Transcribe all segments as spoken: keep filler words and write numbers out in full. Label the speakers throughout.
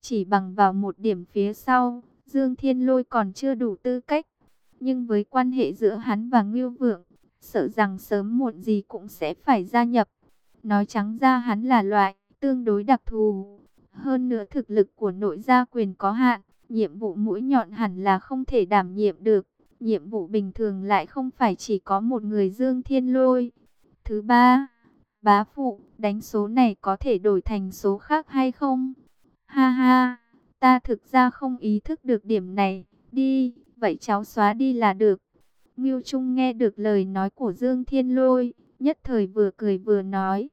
Speaker 1: Chỉ bằng vào một điểm phía sau, Dương Thiên Lôi còn chưa đủ tư cách. Nhưng với quan hệ giữa hắn và Ngưu Vượng, sợ rằng sớm muộn gì cũng sẽ phải gia nhập. Nói trắng ra hắn là loại tương đối đặc thù. Hơn nữa thực lực của nội gia quyền có hạn, nhiệm vụ mũi nhọn hẳn là không thể đảm nhiệm được. Nhiệm vụ bình thường lại không phải chỉ có một người Dương Thiên Lôi. Thứ ba, bá phụ, đánh số này có thể đổi thành số khác hay không? Ha ha, ta thực ra không ý thức được điểm này. Đi, vậy cháu xóa đi là được. Ngưu Trung nghe được lời nói của Dương Thiên Lôi, nhất thời vừa cười vừa nói.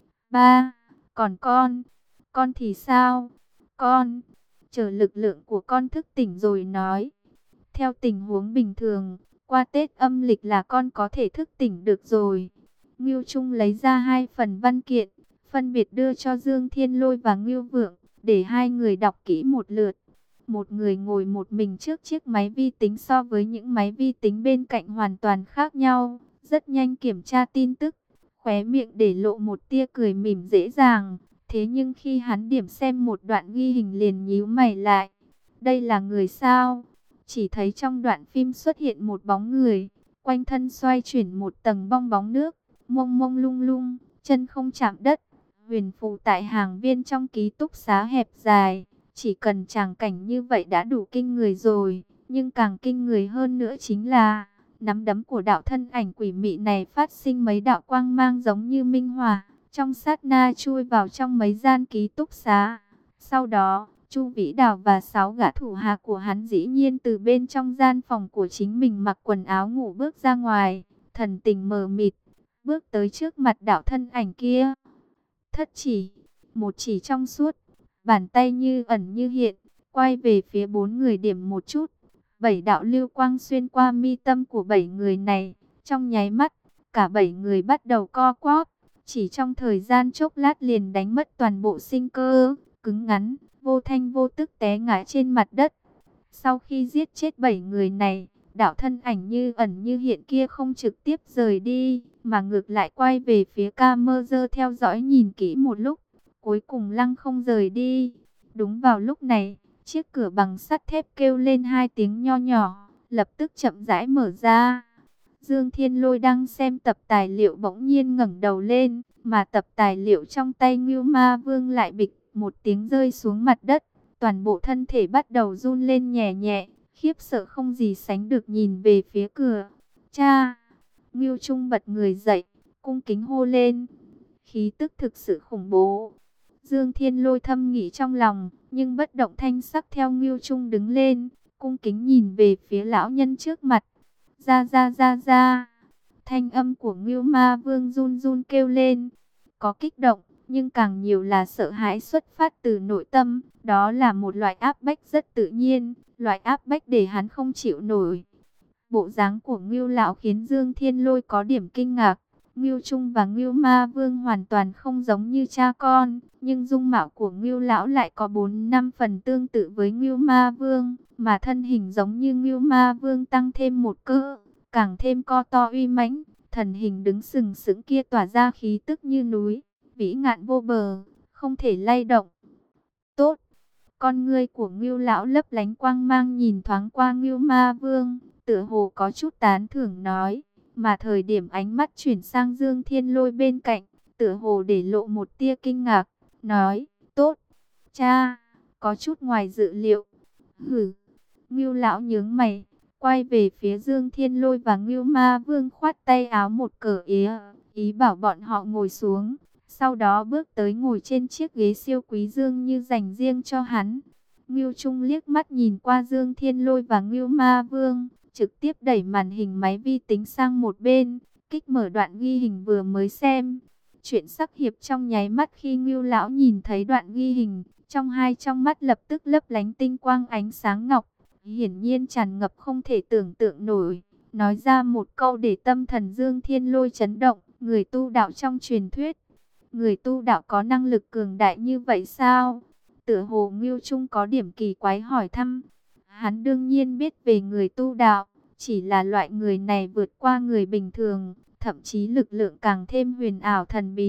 Speaker 1: Ba, còn con, con thì sao? Con, chờ lực lượng của con thức tỉnh rồi nói. Theo tình huống bình thường, qua Tết âm lịch là con có thể thức tỉnh được rồi. Ngưu Trung lấy ra hai phần văn kiện, phân biệt đưa cho Dương Thiên Lôi và Ngưu Vượng, để hai người đọc kỹ một lượt. Một người ngồi một mình trước chiếc máy vi tính so với những máy vi tính bên cạnh hoàn toàn khác nhau, rất nhanh kiểm tra tin tức, khóe miệng để lộ một tia cười mỉm dễ dàng. Thế nhưng khi hắn điểm xem một đoạn ghi hình liền nhíu mày lại. Đây là người sao? Chỉ thấy trong đoạn phim xuất hiện một bóng người, quanh thân xoay chuyển một tầng bong bóng nước, mông mông lung lung, chân không chạm đất, huyền phù tại hàng viên trong ký túc xá hẹp dài. Chỉ cần tràng cảnh như vậy đã đủ kinh người rồi, nhưng càng kinh người hơn nữa chính là nắm đấm của đạo thân ảnh quỷ mị này phát sinh mấy đạo quang mang giống như minh hỏa, trong sát na chui vào trong mấy gian ký túc xá. Sau đó, Chu Vĩ Đào và sáu gã thủ hạ của hắn dĩ nhiên từ bên trong gian phòng của chính mình mặc quần áo ngủ bước ra ngoài, thần tình mờ mịt, bước tới trước mặt đạo thân ảnh kia. Thất chỉ, một chỉ trong suốt, bàn tay như ẩn như hiện, quay về phía bốn người điểm một chút. Bảy đạo lưu quang xuyên qua mi tâm của bảy người này, trong nháy mắt, cả bảy người bắt đầu co quắp, chỉ trong thời gian chốc lát liền đánh mất toàn bộ sinh cơ, cứng ngắn, vô thanh vô tức té ngã trên mặt đất. Sau khi giết chết bảy người này, đạo thân ảnh như ẩn như hiện kia không trực tiếp rời đi, mà ngược lại quay về phía camera theo dõi nhìn kỹ một lúc, cuối cùng lăng không rời đi. Đúng vào lúc này, chiếc cửa bằng sắt thép kêu lên hai tiếng nho nhỏ, lập tức chậm rãi mở ra. Dương Thiên Lôi đang xem tập tài liệu bỗng nhiên ngẩng đầu lên, mà tập tài liệu trong tay Ngưu Ma Vương lại bịch một tiếng rơi xuống mặt đất. Toàn bộ thân thể bắt đầu run lên nhẹ nhẹ, khiếp sợ không gì sánh được nhìn về phía cửa. Cha! Ngưu Trung bật người dậy, cung kính hô lên. Khí tức thực sự khủng bố. Dương Thiên Lôi thầm nghĩ trong lòng, nhưng bất động thanh sắc theo Ngưu Trung đứng lên, cung kính nhìn về phía lão nhân trước mặt. Ra ra ra ra. Thanh âm của Ngưu Ma Vương run run kêu lên. Có kích động, nhưng càng nhiều là sợ hãi xuất phát từ nội tâm. Đó là một loại áp bách rất tự nhiên, loại áp bách để hắn không chịu nổi. Bộ dáng của Ngưu lão khiến Dương Thiên Lôi có điểm kinh ngạc. Ngưu Trung và Ngưu Ma Vương hoàn toàn không giống như cha con, nhưng dung mạo của Ngưu lão lại có bốn năm phần tương tự với Ngưu Ma Vương, mà thân hình giống như Ngưu Ma Vương tăng thêm một cỡ, càng thêm co to uy mãnh, thần hình đứng sừng sững kia tỏa ra khí tức như núi, vĩ ngạn vô bờ, không thể lay động. Tốt. Con ngươi của Ngưu lão lấp lánh quang mang nhìn thoáng qua Ngưu Ma Vương, tựa hồ có chút tán thưởng nói, mà thời điểm ánh mắt chuyển sang Dương Thiên Lôi bên cạnh, tựa hồ để lộ một tia kinh ngạc, nói, tốt, cha, có chút ngoài dự liệu. Hử, Ngưu lão nhướng mày, quay về phía Dương Thiên Lôi và Ngưu Ma Vương khoát tay áo một cờ ý, ý bảo bọn họ ngồi xuống. Sau đó bước tới ngồi trên chiếc ghế siêu quý dương như dành riêng cho hắn. Ngưu Trung liếc mắt nhìn qua Dương Thiên Lôi và Ngưu Ma Vương, trực tiếp đẩy màn hình máy vi tính sang một bên, kích mở đoạn ghi hình vừa mới xem. Chuyện sắc hiệp trong nháy mắt khi Ngưu lão nhìn thấy đoạn ghi hình, trong hai trong mắt lập tức lấp lánh tinh quang ánh sáng ngọc, hiển nhiên tràn ngập không thể tưởng tượng nổi, nói ra một câu để tâm thần Dương Thiên Lôi chấn động, người tu đạo trong truyền thuyết. Người tu đạo có năng lực cường đại như vậy sao? Tựa hồ Ngưu Trung có điểm kỳ quái hỏi thăm. Hắn đương nhiên biết về người tu đạo, chỉ là loại người này vượt qua người bình thường, thậm chí lực lượng càng thêm huyền ảo thần bí,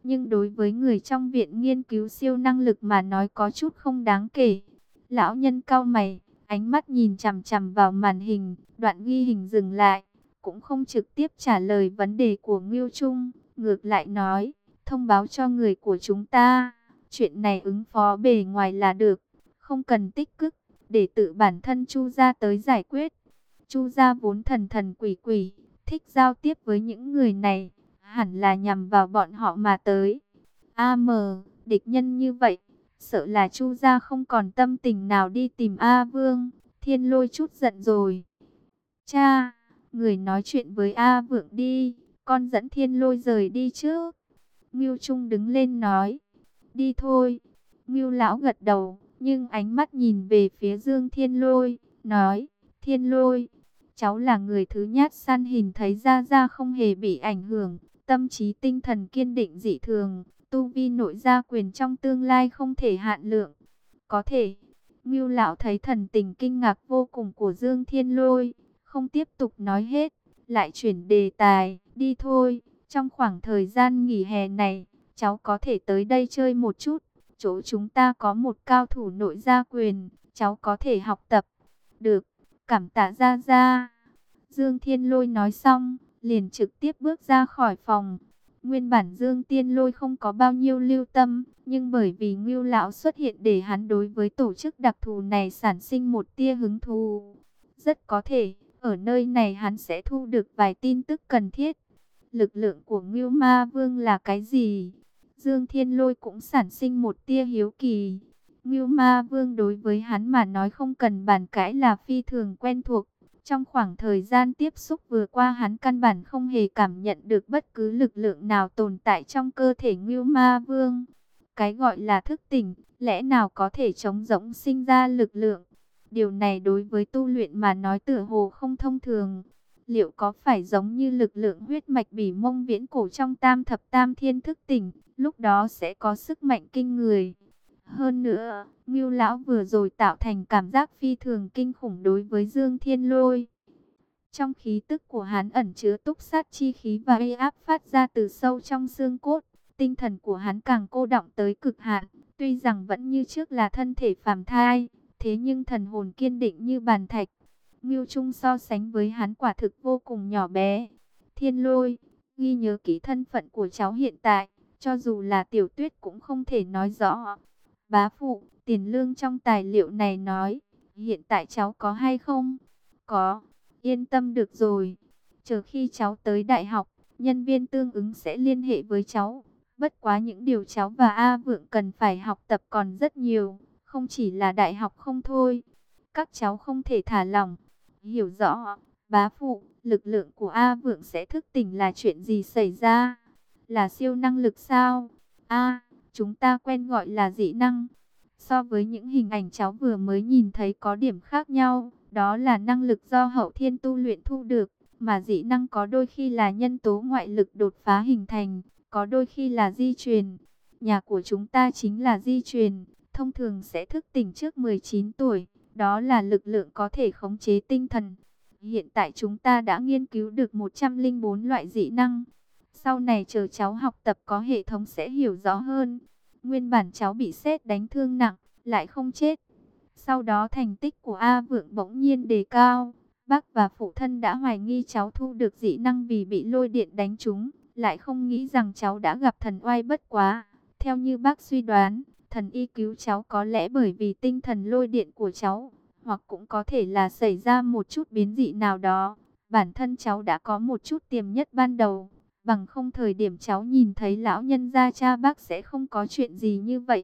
Speaker 1: nhưng đối với người trong viện nghiên cứu siêu năng lực mà nói có chút không đáng kể. Lão nhân cau mày, ánh mắt nhìn chằm chằm vào màn hình, đoạn ghi hình dừng lại, cũng không trực tiếp trả lời vấn đề của Ngưu Trung, ngược lại nói, thông báo cho người của chúng ta, chuyện này ứng phó bề ngoài là được, không cần tích cực, để tự bản thân Chu gia tới giải quyết. Chu gia vốn thần thần quỷ quỷ, thích giao tiếp với những người này, hẳn là nhằm vào bọn họ mà tới. A mờ, địch nhân như vậy, sợ là Chu gia không còn tâm tình nào đi tìm A Vương. Thiên Lôi chút giận rồi. Cha, người nói chuyện với A Vượng đi, con dẫn Thiên Lôi rời đi trước. Ngưu Trung đứng lên nói, đi thôi. Ngưu lão gật đầu, nhưng ánh mắt nhìn về phía Dương Thiên Lôi, nói, Thiên Lôi, cháu là người thứ nhát săn hình thấy Gia Gia không hề bị ảnh hưởng, tâm trí tinh thần kiên định dị thường, tu vi nội gia quyền trong tương lai không thể hạn lượng. Có thể, Ngưu lão thấy thần tình kinh ngạc vô cùng của Dương Thiên Lôi, không tiếp tục nói hết, lại chuyển đề tài, đi thôi, trong khoảng thời gian nghỉ hè này, cháu có thể tới đây chơi một chút, chỗ chúng ta có một cao thủ nội gia quyền, cháu có thể học tập. Được, cảm tạ Gia Gia. Dương Thiên Lôi nói xong, liền trực tiếp bước ra khỏi phòng. Nguyên bản Dương Thiên Lôi không có bao nhiêu lưu tâm, nhưng bởi vì Ngưu lão xuất hiện để hắn đối với tổ chức đặc thù này sản sinh một tia hứng thú. Rất có thể, ở nơi này hắn sẽ thu được vài tin tức cần thiết. Lực lượng của Ngưu Ma Vương là cái gì? Dương Thiên Lôi cũng sản sinh một tia hiếu kỳ. Ngưu Ma Vương đối với hắn mà nói không cần bàn cãi là phi thường quen thuộc. Trong khoảng thời gian tiếp xúc vừa qua hắn căn bản không hề cảm nhận được bất cứ lực lượng nào tồn tại trong cơ thể Ngưu Ma Vương. Cái gọi là thức tỉnh, lẽ nào có thể trống rỗng sinh ra lực lượng? Điều này đối với tu luyện mà nói tựa hồ không thông thường. Liệu có phải giống như lực lượng huyết mạch bỉ mông viễn cổ trong tam thập tam thiên thức tỉnh, lúc đó sẽ có sức mạnh kinh người? Hơn nữa, Ngưu lão vừa rồi tạo thành cảm giác phi thường kinh khủng đối với Dương Thiên Lôi. Trong khí tức của hắn ẩn chứa túc sát chi khí và uy áp phát ra từ sâu trong xương cốt. Tinh thần của hắn càng cô đọng tới cực hạn, tuy rằng vẫn như trước là thân thể phàm thai, thế nhưng thần hồn kiên định như bàn thạch. Ngưu Trung so sánh với hắn quả thực vô cùng nhỏ bé. Thiên Lôi, ghi nhớ kỹ thân phận của cháu hiện tại, cho dù là Tiểu Tuyết cũng không thể nói rõ. Bá phụ, tiền lương trong tài liệu này nói, hiện tại cháu có hay không? Có, yên tâm được rồi. Chờ khi cháu tới đại học, nhân viên tương ứng sẽ liên hệ với cháu. Bất quá những điều cháu và A Vượng cần phải học tập còn rất nhiều, không chỉ là đại học không thôi. Các cháu không thể thả lỏng. Hiểu rõ, bá phụ, lực lượng của A Vượng sẽ thức tỉnh là chuyện gì xảy ra? Là siêu năng lực sao? A, chúng ta quen gọi là dị năng. So với những hình ảnh cháu vừa mới nhìn thấy có điểm khác nhau, đó là năng lực do hậu thiên tu luyện thu được, mà dị năng có đôi khi là nhân tố ngoại lực đột phá hình thành, có đôi khi là di truyền. Nhà của chúng ta chính là di truyền, thông thường sẽ thức tỉnh trước mười chín tuổi, đó là lực lượng có thể khống chế tinh thần. Hiện tại chúng ta đã nghiên cứu được một trăm lẻ bốn loại dị năng. Sau này chờ cháu học tập có hệ thống sẽ hiểu rõ hơn. Nguyên bản cháu bị sét đánh thương nặng, lại không chết. Sau đó thành tích của A Vượng bỗng nhiên đề cao. Bác và phụ thân đã hoài nghi cháu thu được dị năng vì bị lôi điện đánh trúng, lại không nghĩ rằng cháu đã gặp thần oai bất quá. Theo như bác suy đoán, thần y cứu cháu có lẽ bởi vì tinh thần lôi điện của cháu, hoặc cũng có thể là xảy ra một chút biến dị nào đó. Bản thân cháu đã có một chút tiềm nhất ban đầu, bằng không thời điểm cháu nhìn thấy lão nhân gia cha bác sẽ không có chuyện gì như vậy.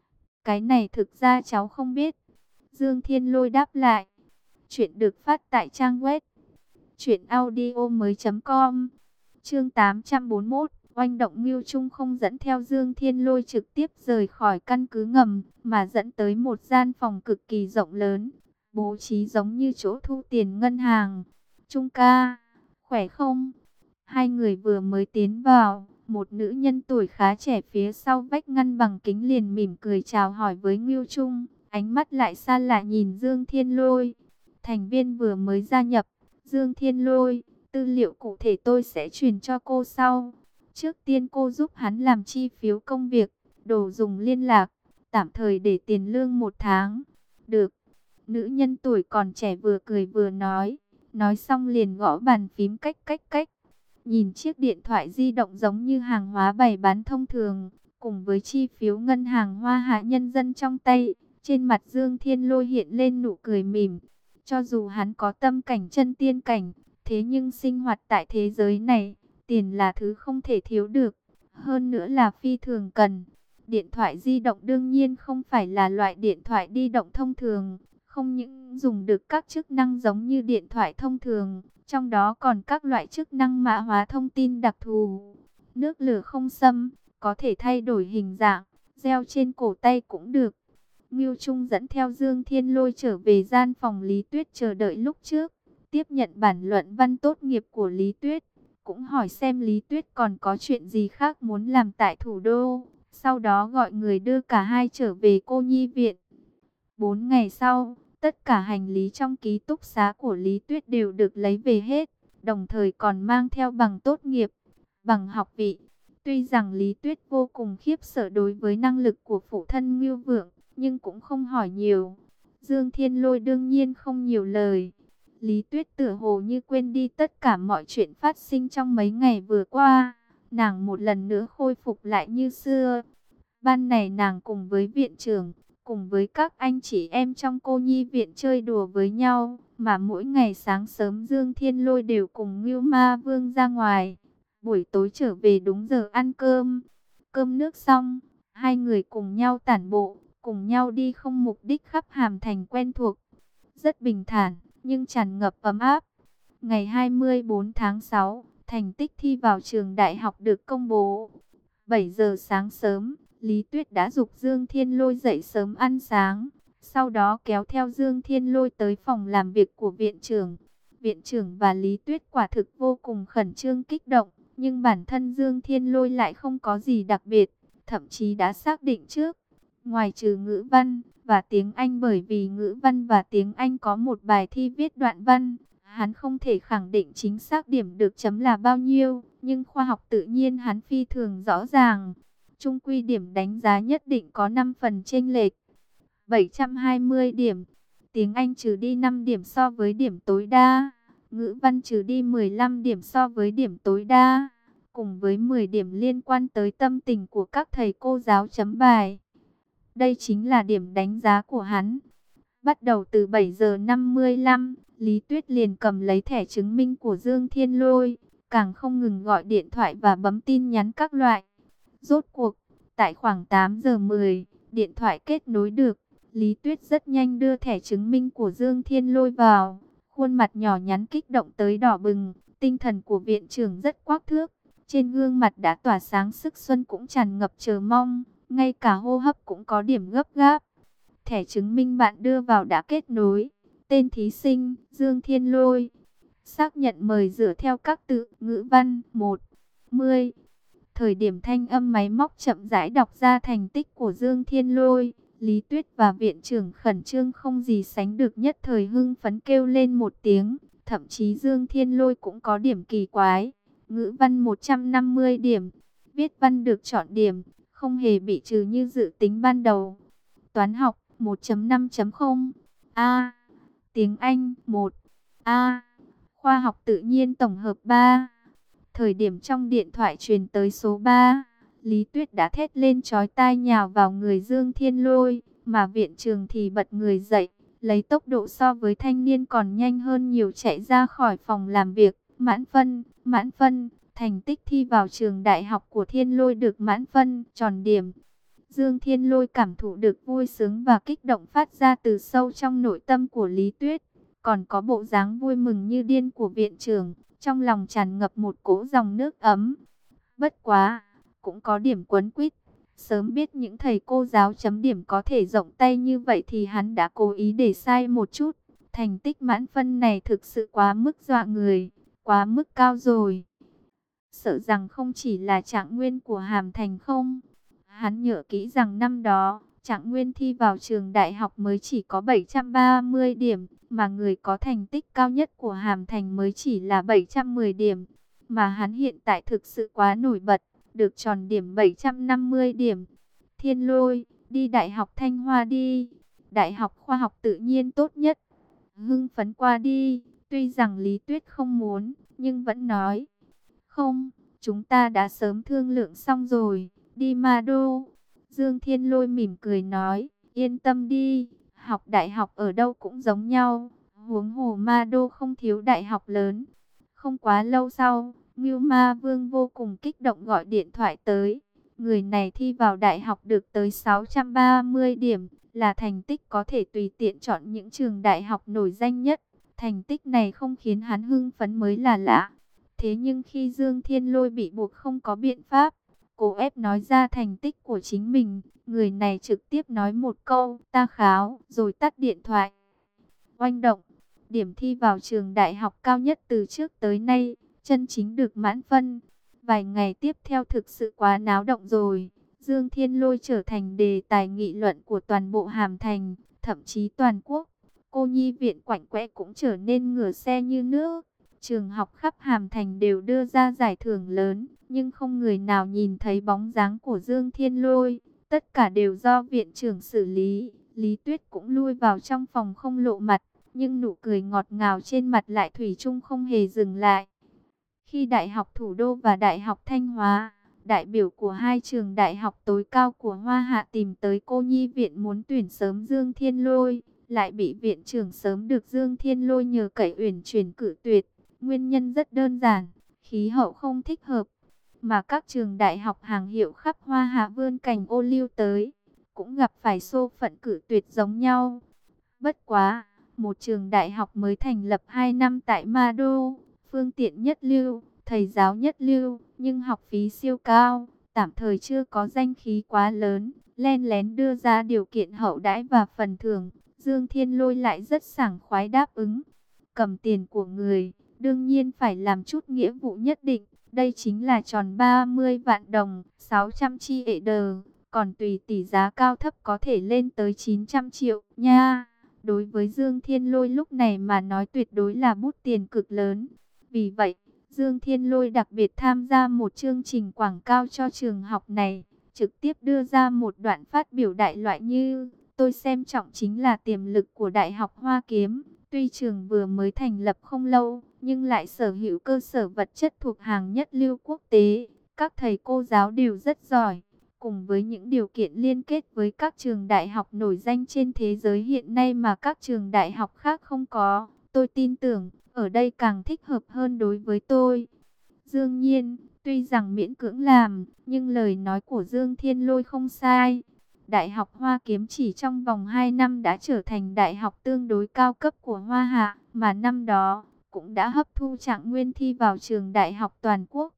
Speaker 1: Cái này thực ra cháu không biết. Dương Thiên Lôi đáp lại. Chuyện được phát tại trang web truyện audio mới chấm com. Chương tám trăm bốn mươi mốt, oanh động Ngưu Trung không dẫn theo Dương Thiên Lôi trực tiếp rời khỏi căn cứ ngầm, mà dẫn tới một gian phòng cực kỳ rộng lớn, bố trí giống như chỗ thu tiền ngân hàng. Trung ca, khỏe không? Hai người vừa mới tiến vào, một nữ nhân tuổi khá trẻ phía sau vách ngăn bằng kính liền mỉm cười chào hỏi với Ngưu Trung, ánh mắt lại xa lạ nhìn Dương Thiên Lôi. Thành viên vừa mới gia nhập, Dương Thiên Lôi, tư liệu cụ thể tôi sẽ truyền cho cô sau. Trước tiên cô giúp hắn làm chi phiếu công việc, đồ dùng liên lạc, tạm thời để tiền lương một tháng. Được. Nữ nhân tuổi còn trẻ vừa cười vừa nói. Nói xong liền gõ bàn phím cách cách cách. Nhìn chiếc điện thoại di động giống như hàng hóa bày bán thông thường, cùng với chi phiếu ngân hàng Hoa Hạ Nhân dân trong tay, trên mặt Dương Thiên Lôi hiện lên nụ cười mỉm. Cho dù hắn có tâm cảnh chân tiên cảnh, thế nhưng sinh hoạt tại thế giới này, tiền là thứ không thể thiếu được, hơn nữa là phi thường cần. Điện thoại di động đương nhiên không phải là loại điện thoại di động thông thường, không những dùng được các chức năng giống như điện thoại thông thường, trong đó còn các loại chức năng mã hóa thông tin đặc thù. Nước lửa không xâm, có thể thay đổi hình dạng, đeo trên cổ tay cũng được. Ngưu Trung dẫn theo Dương Thiên Lôi trở về gian phòng Lý Tuyết chờ đợi lúc trước, tiếp nhận bản luận văn tốt nghiệp của Lý Tuyết, cũng hỏi xem Lý Tuyết còn có chuyện gì khác muốn làm tại thủ đô, sau đó gọi người đưa cả hai trở về cô nhi viện. Bốn ngày sau, tất cả hành lý trong ký túc xá của Lý Tuyết đều được lấy về hết, đồng thời còn mang theo bằng tốt nghiệp, bằng học vị. Tuy rằng Lý Tuyết vô cùng khiếp sợ đối với năng lực của phụ thân Ngưu Vượng, nhưng cũng không hỏi nhiều. Dương Thiên Lôi đương nhiên không nhiều lời. Lý Tuyết tựa hồ như quên đi tất cả mọi chuyện phát sinh trong mấy ngày vừa qua. Nàng một lần nữa khôi phục lại như xưa. Ban này nàng cùng với viện trưởng, cùng với các anh chị em trong cô nhi viện chơi đùa với nhau. Mà mỗi ngày sáng sớm Dương Thiên Lôi đều cùng Ngưu Ma Vương ra ngoài. Buổi tối trở về đúng giờ ăn cơm. Cơm nước xong, hai người cùng nhau tản bộ, cùng nhau đi không mục đích khắp Hàm Thành quen thuộc. Rất bình thản, nhưng tràn ngập ấm áp. Ngày hai mươi tư tháng sáu, thành tích thi vào trường đại học được công bố. bảy giờ sáng sớm, Lý Tuyết đã giục Dương Thiên Lôi dậy sớm ăn sáng. Sau đó kéo theo Dương Thiên Lôi tới phòng làm việc của viện trưởng. Viện trưởng và Lý Tuyết quả thực vô cùng khẩn trương kích động. Nhưng bản thân Dương Thiên Lôi lại không có gì đặc biệt. Thậm chí đã xác định trước. Ngoài trừ ngữ văn và tiếng Anh, bởi vì ngữ văn và tiếng Anh có một bài thi viết đoạn văn, hắn không thể khẳng định chính xác điểm được chấm là bao nhiêu, nhưng khoa học tự nhiên hắn phi thường rõ ràng. Chung quy điểm đánh giá nhất định có năm phần chênh lệch, bảy trăm hai mươi điểm. Tiếng Anh trừ đi năm điểm so với điểm tối đa, ngữ văn trừ đi mười lăm điểm so với điểm tối đa, cùng với mười điểm liên quan tới tâm tình của các thầy cô giáo chấm bài. Đây chính là điểm đánh giá của hắn. Bắt đầu từ bảy giờ năm mươi lăm, Lý Tuyết liền cầm lấy thẻ chứng minh của Dương Thiên Lôi, càng không ngừng gọi điện thoại và bấm tin nhắn các loại. Rốt cuộc, tại khoảng tám giờ mười, điện thoại kết nối được. Lý Tuyết rất nhanh đưa thẻ chứng minh của Dương Thiên Lôi vào. Khuôn mặt nhỏ nhắn kích động tới đỏ bừng, tinh thần của viện trưởng rất quắc thước. Trên gương mặt đã tỏa sáng sức xuân cũng tràn ngập chờ mong, ngay cả hô hấp cũng có điểm gấp gáp. Thẻ chứng minh bạn đưa vào đã kết nối. Tên thí sinh, Dương Thiên Lôi. Xác nhận mời dựa theo các từ ngữ văn một mươi. Thời điểm thanh âm máy móc chậm rãi đọc ra thành tích của Dương Thiên Lôi, Lý Tuyết và viện trưởng khẩn trương không gì sánh được, nhất thời hưng phấn kêu lên một tiếng. Thậm chí Dương Thiên Lôi cũng có điểm kỳ quái. Ngữ văn một trăm năm mươi điểm, viết văn được chọn điểm, không hề bị trừ như dự tính ban đầu. Toán học một chấm năm chấm không A. Tiếng Anh một A. Khoa học tự nhiên tổng hợp ba. Thời điểm trong điện thoại truyền tới số ba, Lý Tuyết đã thét lên chói tai nhào vào người Dương Thiên Lôi, mà viện trưởng thì bật người dậy, lấy tốc độ so với thanh niên còn nhanh hơn nhiều chạy ra khỏi phòng làm việc. Mãn phân, mãn phân, thành tích thi vào trường đại học của Thiên Lôi được mãn phân, tròn điểm. Dương Thiên Lôi cảm thụ được vui sướng và kích động phát ra từ sâu trong nội tâm của Lý Tuyết, còn có bộ dáng vui mừng như điên của viện trưởng, trong lòng tràn ngập một cỗ dòng nước ấm. Bất quá, cũng có điểm quấn quýt, sớm biết những thầy cô giáo chấm điểm có thể rộng tay như vậy thì hắn đã cố ý để sai một chút. Thành tích mãn phân này thực sự quá mức dọa người, quá mức cao rồi. Sợ rằng không chỉ là Trạng Nguyên của Hàm Thành không. Hắn nhớ kỹ rằng năm đó, Trạng Nguyên thi vào trường đại học mới chỉ có bảy trăm ba mươi điểm, mà người có thành tích cao nhất của Hàm Thành mới chỉ là bảy trăm mười điểm. Mà hắn hiện tại thực sự quá nổi bật, được tròn điểm bảy trăm năm mươi điểm. Thiên Lôi, đi Đại học Thanh Hoa đi. Đại học khoa học tự nhiên tốt nhất. Hưng phấn qua đi, tuy rằng Lý Tuyết không muốn, nhưng vẫn nói. Không, chúng ta đã sớm thương lượng xong rồi, đi Ma Đô. Dương Thiên Lôi mỉm cười nói, yên tâm đi, học đại học ở đâu cũng giống nhau. Huống hồ Ma Đô không thiếu đại học lớn. Không quá lâu sau, Ngưu Ma Vương vô cùng kích động gọi điện thoại tới. Người này thi vào đại học được tới sáu trăm ba mươi điểm, là thành tích có thể tùy tiện chọn những trường đại học nổi danh nhất. Thành tích này không khiến hắn hưng phấn mới là lạ. Thế nhưng khi Dương Thiên Lôi bị buộc không có biện pháp, cố ép nói ra thành tích của chính mình, người này trực tiếp nói một câu, ta kháo, rồi tắt điện thoại. Oanh động, điểm thi vào trường đại học cao nhất từ trước tới nay, chân chính được mãn phân. Vài ngày tiếp theo thực sự quá náo động rồi. Dương Thiên Lôi trở thành đề tài nghị luận của toàn bộ Hàm Thành, thậm chí toàn quốc. Cô nhi viện Quạnh Quẽ cũng trở nên ngửa xe như nước. Trường học khắp Hàm Thành đều đưa ra giải thưởng lớn, nhưng không người nào nhìn thấy bóng dáng của Dương Thiên Lôi. Tất cả đều do viện trưởng xử lý. Lý Tuyết cũng lui vào trong phòng không lộ mặt, nhưng nụ cười ngọt ngào trên mặt lại thủy chung không hề dừng lại. Khi Đại học Thủ đô và Đại học Thanh Hóa, đại biểu của hai trường đại học tối cao của Hoa Hạ tìm tới cô nhi viện muốn tuyển sớm Dương Thiên Lôi, lại bị viện trưởng sớm được Dương Thiên Lôi nhờ cậy uyển chuyển cử tuyệt. Nguyên nhân rất đơn giản, khí hậu không thích hợp, mà các trường đại học hàng hiệu khắp Hoa Hạ vươn cành ô liu tới, cũng gặp phải số phận cử tuyệt giống nhau. Bất quá, một trường đại học mới thành lập hai năm tại Ma Đô, phương tiện nhất lưu, thầy giáo nhất lưu, nhưng học phí siêu cao, tạm thời chưa có danh khí quá lớn, len lén đưa ra điều kiện hậu đãi và phần thưởng. Dương Thiên Lôi lại rất sảng khoái đáp ứng. Cầm tiền của người, đương nhiên phải làm chút nghĩa vụ nhất định. Đây chính là tròn ba mươi vạn đồng, sáu trăm chi ệ đờ, còn tùy tỷ giá cao thấp có thể lên tới chín trăm triệu nha. Đối với Dương Thiên Lôi lúc này mà nói tuyệt đối là bút tiền cực lớn. Vì vậy, Dương Thiên Lôi đặc biệt tham gia một chương trình quảng cáo cho trường học này, trực tiếp đưa ra một đoạn phát biểu đại loại như: tôi xem trọng chính là tiềm lực của Đại học Hoa Kiếm. Tuy trường vừa mới thành lập không lâu, nhưng lại sở hữu cơ sở vật chất thuộc hàng nhất lưu quốc tế. Các thầy cô giáo đều rất giỏi, cùng với những điều kiện liên kết với các trường đại học nổi danh trên thế giới hiện nay mà các trường đại học khác không có. Tôi tin tưởng, ở đây càng thích hợp hơn đối với tôi. Dương Nhiên, tuy rằng miễn cưỡng làm, nhưng lời nói của Dương Thiên Lôi không sai. Đại học Hoa Kiếm chỉ trong vòng hai năm đã trở thành đại học tương đối cao cấp của Hoa Hạ, mà năm đó cũng đã hấp thu trạng nguyên thi vào trường đại học toàn quốc.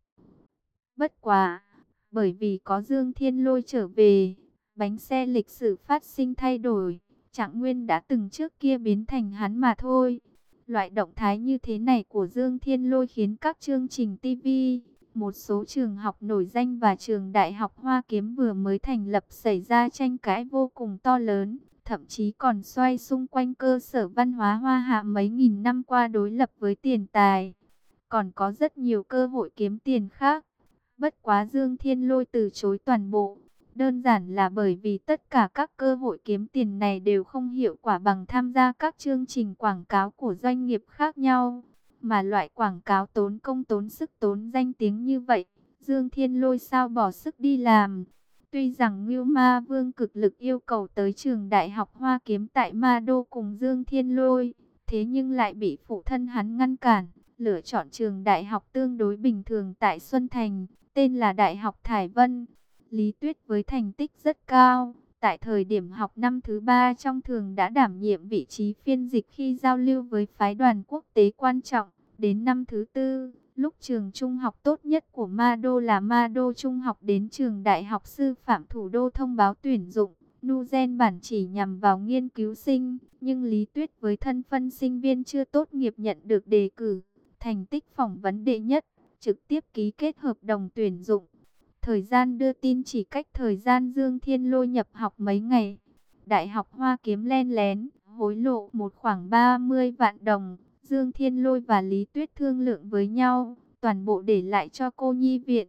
Speaker 1: Bất quá, bởi vì có Dương Thiên Lôi trở về, bánh xe lịch sử phát sinh thay đổi, trạng nguyên đã từng trước kia biến thành hắn mà thôi. Loại động thái như thế này của Dương Thiên Lôi khiến các chương trình ti vi, một số trường học nổi danh và trường đại học Hoa Kiếm vừa mới thành lập xảy ra tranh cãi vô cùng to lớn, thậm chí còn xoay xung quanh cơ sở văn hóa Hoa Hạ mấy nghìn năm qua đối lập với tiền tài. Còn có rất nhiều cơ hội kiếm tiền khác. Bất quá Dương Thiên Lôi từ chối toàn bộ. Đơn giản là bởi vì tất cả các cơ hội kiếm tiền này đều không hiệu quả bằng tham gia các chương trình quảng cáo của doanh nghiệp khác nhau. Mà loại quảng cáo tốn công tốn sức tốn danh tiếng như vậy, Dương Thiên Lôi sao bỏ sức đi làm. Tuy rằng Ngưu Ma Vương cực lực yêu cầu tới trường đại học Hoa Kiếm tại Ma Đô cùng Dương Thiên Lôi, thế nhưng lại bị phụ thân hắn ngăn cản, lựa chọn trường đại học tương đối bình thường tại Xuân Thành, tên là Đại học Thải Vân. Lý Tuyết với thành tích rất cao, tại thời điểm học năm thứ ba trong trường đã đảm nhiệm vị trí phiên dịch khi giao lưu với phái đoàn quốc tế quan trọng. Đến năm thứ tư, lúc trường trung học tốt nhất của Ma Đô là Ma Đô Trung học đến trường Đại học Sư phạm Thủ đô thông báo tuyển dụng. Nugen bản chỉ nhằm vào nghiên cứu sinh, nhưng Lý Tuyết với thân phân sinh viên chưa tốt nghiệp nhận được đề cử, thành tích phỏng vấn đệ nhất, trực tiếp ký kết hợp đồng tuyển dụng. Thời gian đưa tin chỉ cách thời gian Dương Thiên Lôi nhập học mấy ngày. Đại học Hoa Kiếm len lén hối lộ một khoảng ba mươi vạn đồng. Dương Thiên Lôi và Lý Tuyết thương lượng với nhau, toàn bộ để lại cho cô nhi viện.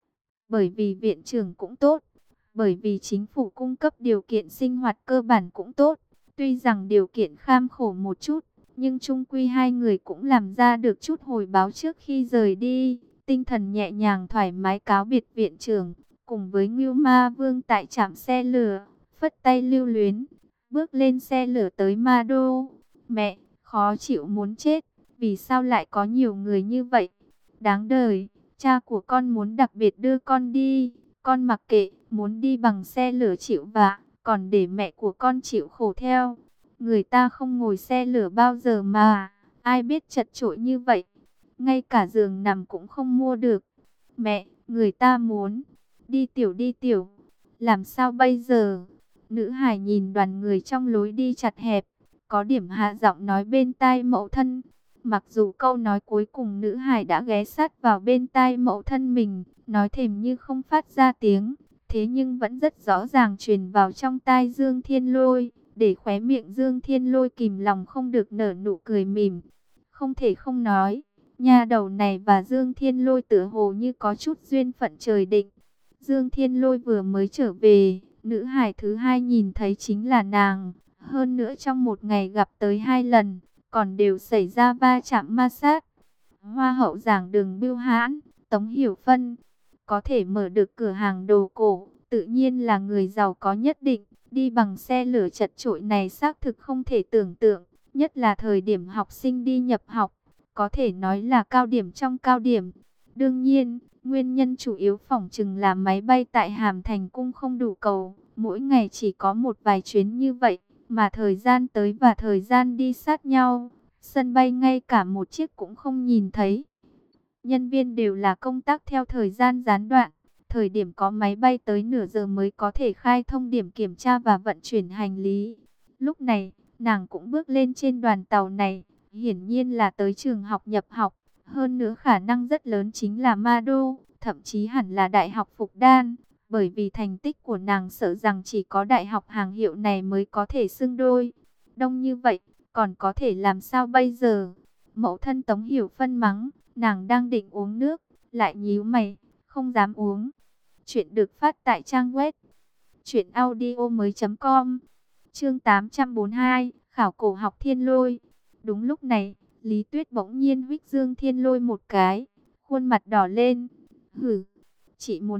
Speaker 1: Bởi vì viện trưởng cũng tốt, bởi vì chính phủ cung cấp điều kiện sinh hoạt cơ bản cũng tốt. Tuy rằng điều kiện kham khổ một chút, nhưng chung quy hai người cũng làm ra được chút hồi báo trước khi rời đi. Tinh thần nhẹ nhàng thoải mái cáo biệt viện trưởng, cùng với Ngưu Ma Vương tại trạm xe lửa, phất tay lưu luyến, bước lên xe lửa tới Ma Đô. Mẹ, khó chịu muốn chết, vì sao lại có nhiều người như vậy? Đáng đời, cha của con muốn đặc biệt đưa con đi, con mặc kệ, muốn đi bằng xe lửa chịu vạ, còn để mẹ của con chịu khổ theo. Người ta không ngồi xe lửa bao giờ mà, ai biết chật chội như vậy, ngay cả giường nằm cũng không mua được. Mẹ, người ta muốn đi tiểu đi tiểu, làm sao bây giờ? Nữ hải nhìn đoàn người trong lối đi chặt hẹp, có điểm hạ giọng nói bên tai mẫu thân. Mặc dù câu nói cuối cùng nữ hải đã ghé sát vào bên tai mẫu thân mình, nói thềm như không phát ra tiếng, thế nhưng vẫn rất rõ ràng truyền vào trong tai Dương Thiên Lôi, để khóe miệng Dương Thiên Lôi kìm lòng không được nở nụ cười mỉm. Không thể không nói, nha đầu này và Dương Thiên Lôi tựa hồ như có chút duyên phận trời định. Dương Thiên Lôi vừa mới trở về, nữ hải thứ hai nhìn thấy chính là nàng. Hơn nữa trong một ngày gặp tới hai lần, còn đều xảy ra va chạm ma sát. Hoa hậu giảng đường Bưu Hãn, Tống Hiểu Phân, có thể mở được cửa hàng đồ cổ, tự nhiên là người giàu có nhất định. Đi bằng xe lửa chật chội này xác thực không thể tưởng tượng, nhất là thời điểm học sinh đi nhập học, có thể nói là cao điểm trong cao điểm. Đương nhiên, nguyên nhân chủ yếu phỏng chừng là máy bay tại Hàm Thành Cung không đủ cầu, mỗi ngày chỉ có một vài chuyến như vậy, mà thời gian tới và thời gian đi sát nhau, sân bay ngay cả một chiếc cũng không nhìn thấy. Nhân viên đều là công tác theo thời gian gián đoạn, thời điểm có máy bay tới nửa giờ mới có thể khai thông điểm kiểm tra và vận chuyển hành lý. Lúc này, nàng cũng bước lên trên đoàn tàu này, hiển nhiên là tới trường học nhập học, hơn nữa khả năng rất lớn chính là Ma Đô, thậm chí hẳn là Đại học Phục Đan, bởi vì thành tích của nàng sợ rằng chỉ có đại học hàng hiệu này mới có thể xưng đôi. Đông như vậy, còn có thể làm sao bây giờ? Mẫu thân Tống Hiểu Phân mắng, nàng đang định uống nước, lại nhíu mày, không dám uống. Chuyện được phát tại trang web truyện audio mới chấm com. Chương tám trăm bốn mươi hai, khảo cổ học Thiên Lôi. Đúng lúc này, Lý Tuyết bỗng nhiên huých Dương Thiên Lôi một cái, khuôn mặt đỏ lên. Hử, chị muốn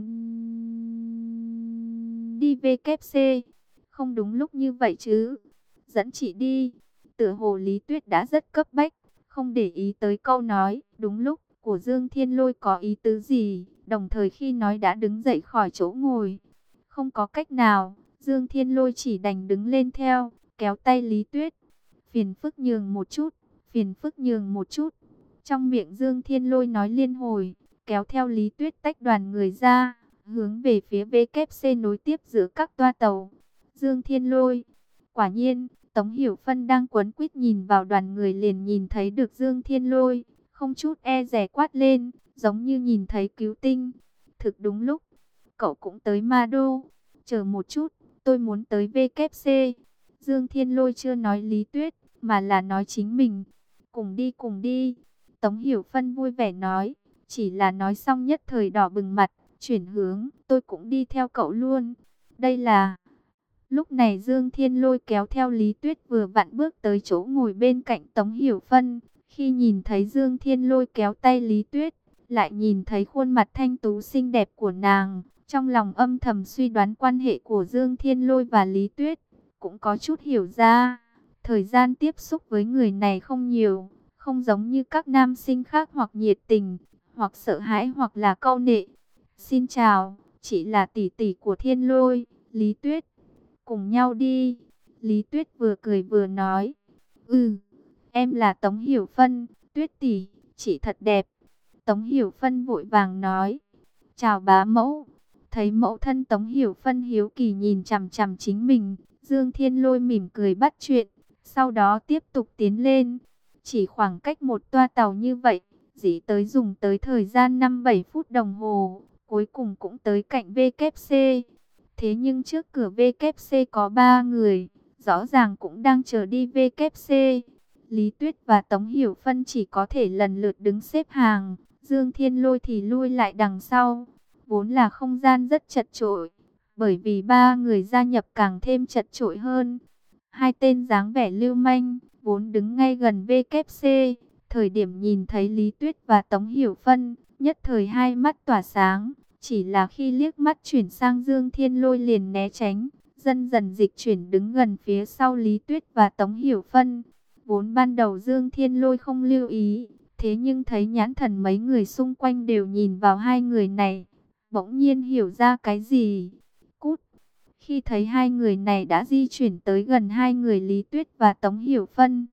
Speaker 1: đi vê kép xê, không đúng lúc như vậy chứ. Dẫn chị đi. Tựa hồ Lý Tuyết đã rất cấp bách, không để ý tới câu nói đúng lúc của Dương Thiên Lôi có ý tứ gì, đồng thời khi nói đã đứng dậy khỏi chỗ ngồi. Không có cách nào, Dương Thiên Lôi chỉ đành đứng lên theo, kéo tay Lý Tuyết. Phiền phức nhường một chút, phiền phức nhường một chút. Trong miệng Dương Thiên Lôi nói liên hồi, kéo theo Lý Tuyết tách đoàn người ra, hướng về phía vê kép xê nối tiếp giữa các toa tàu. Dương Thiên Lôi, quả nhiên, Tống Hiểu Phân đang quấn quýt nhìn vào đoàn người liền nhìn thấy được Dương Thiên Lôi, không chút e dè quát lên, giống như nhìn thấy cứu tinh. Thực đúng lúc, cậu cũng tới Ma Đô, chờ một chút, tôi muốn tới vê kép xê. Dương Thiên Lôi chưa nói Lý Tuyết, mà là nói chính mình. Cùng đi cùng đi, Tống Hiểu Phân vui vẻ nói, chỉ là nói xong nhất thời đỏ bừng mặt, chuyển hướng, tôi cũng đi theo cậu luôn. Đây là... Lúc này Dương Thiên Lôi kéo theo Lý Tuyết vừa vặn bước tới chỗ ngồi bên cạnh Tống Hiểu Phân. Khi nhìn thấy Dương Thiên Lôi kéo tay Lý Tuyết, lại nhìn thấy khuôn mặt thanh tú xinh đẹp của nàng, trong lòng âm thầm suy đoán quan hệ của Dương Thiên Lôi và Lý Tuyết, cũng có chút hiểu ra. Thời gian tiếp xúc với người này không nhiều, không giống như các nam sinh khác hoặc nhiệt tình, hoặc sợ hãi hoặc là câu nệ. Xin chào, chị là tỷ tỷ của Thiên Lôi, Lý Tuyết. Cùng nhau đi. Lý Tuyết vừa cười vừa nói. Ừ, em là Tống Hiểu Phân, Tuyết tỷ, chị thật đẹp. Tống Hiểu Phân vội vàng nói. Chào bá mẫu. Thấy mẫu thân Tống Hiểu Phân hiếu kỳ nhìn chằm chằm chính mình, Dương Thiên Lôi mỉm cười bắt chuyện, sau đó tiếp tục tiến lên. Chỉ khoảng cách một toa tàu như vậy, dĩ tới dùng tới thời gian năm bảy phút đồng hồ, cuối cùng cũng tới cạnh vê kép xê. Thế nhưng trước cửa vê kép xê có ba người, rõ ràng cũng đang chờ đi vê kép xê. Lý Tuyết và Tống Hiểu Phân chỉ có thể lần lượt đứng xếp hàng, Dương Thiên Lôi thì lui lại đằng sau. Vốn là không gian rất chật chội, bởi vì ba người gia nhập càng thêm chật chội hơn. Hai tên dáng vẻ lưu manh, vốn đứng ngay gần vê kép xê, thời điểm nhìn thấy Lý Tuyết và Tống Hiểu Phân, nhất thời hai mắt tỏa sáng, chỉ là khi liếc mắt chuyển sang Dương Thiên Lôi liền né tránh, dần dần dịch chuyển đứng gần phía sau Lý Tuyết và Tống Hiểu Phân. Vốn ban đầu Dương Thiên Lôi không lưu ý, thế nhưng thấy nhãn thần mấy người xung quanh đều nhìn vào hai người này, bỗng nhiên hiểu ra cái gì. Cút! Khi thấy hai người này đã di chuyển tới gần hai người Lý Tuyết và Tống Hiểu Phân,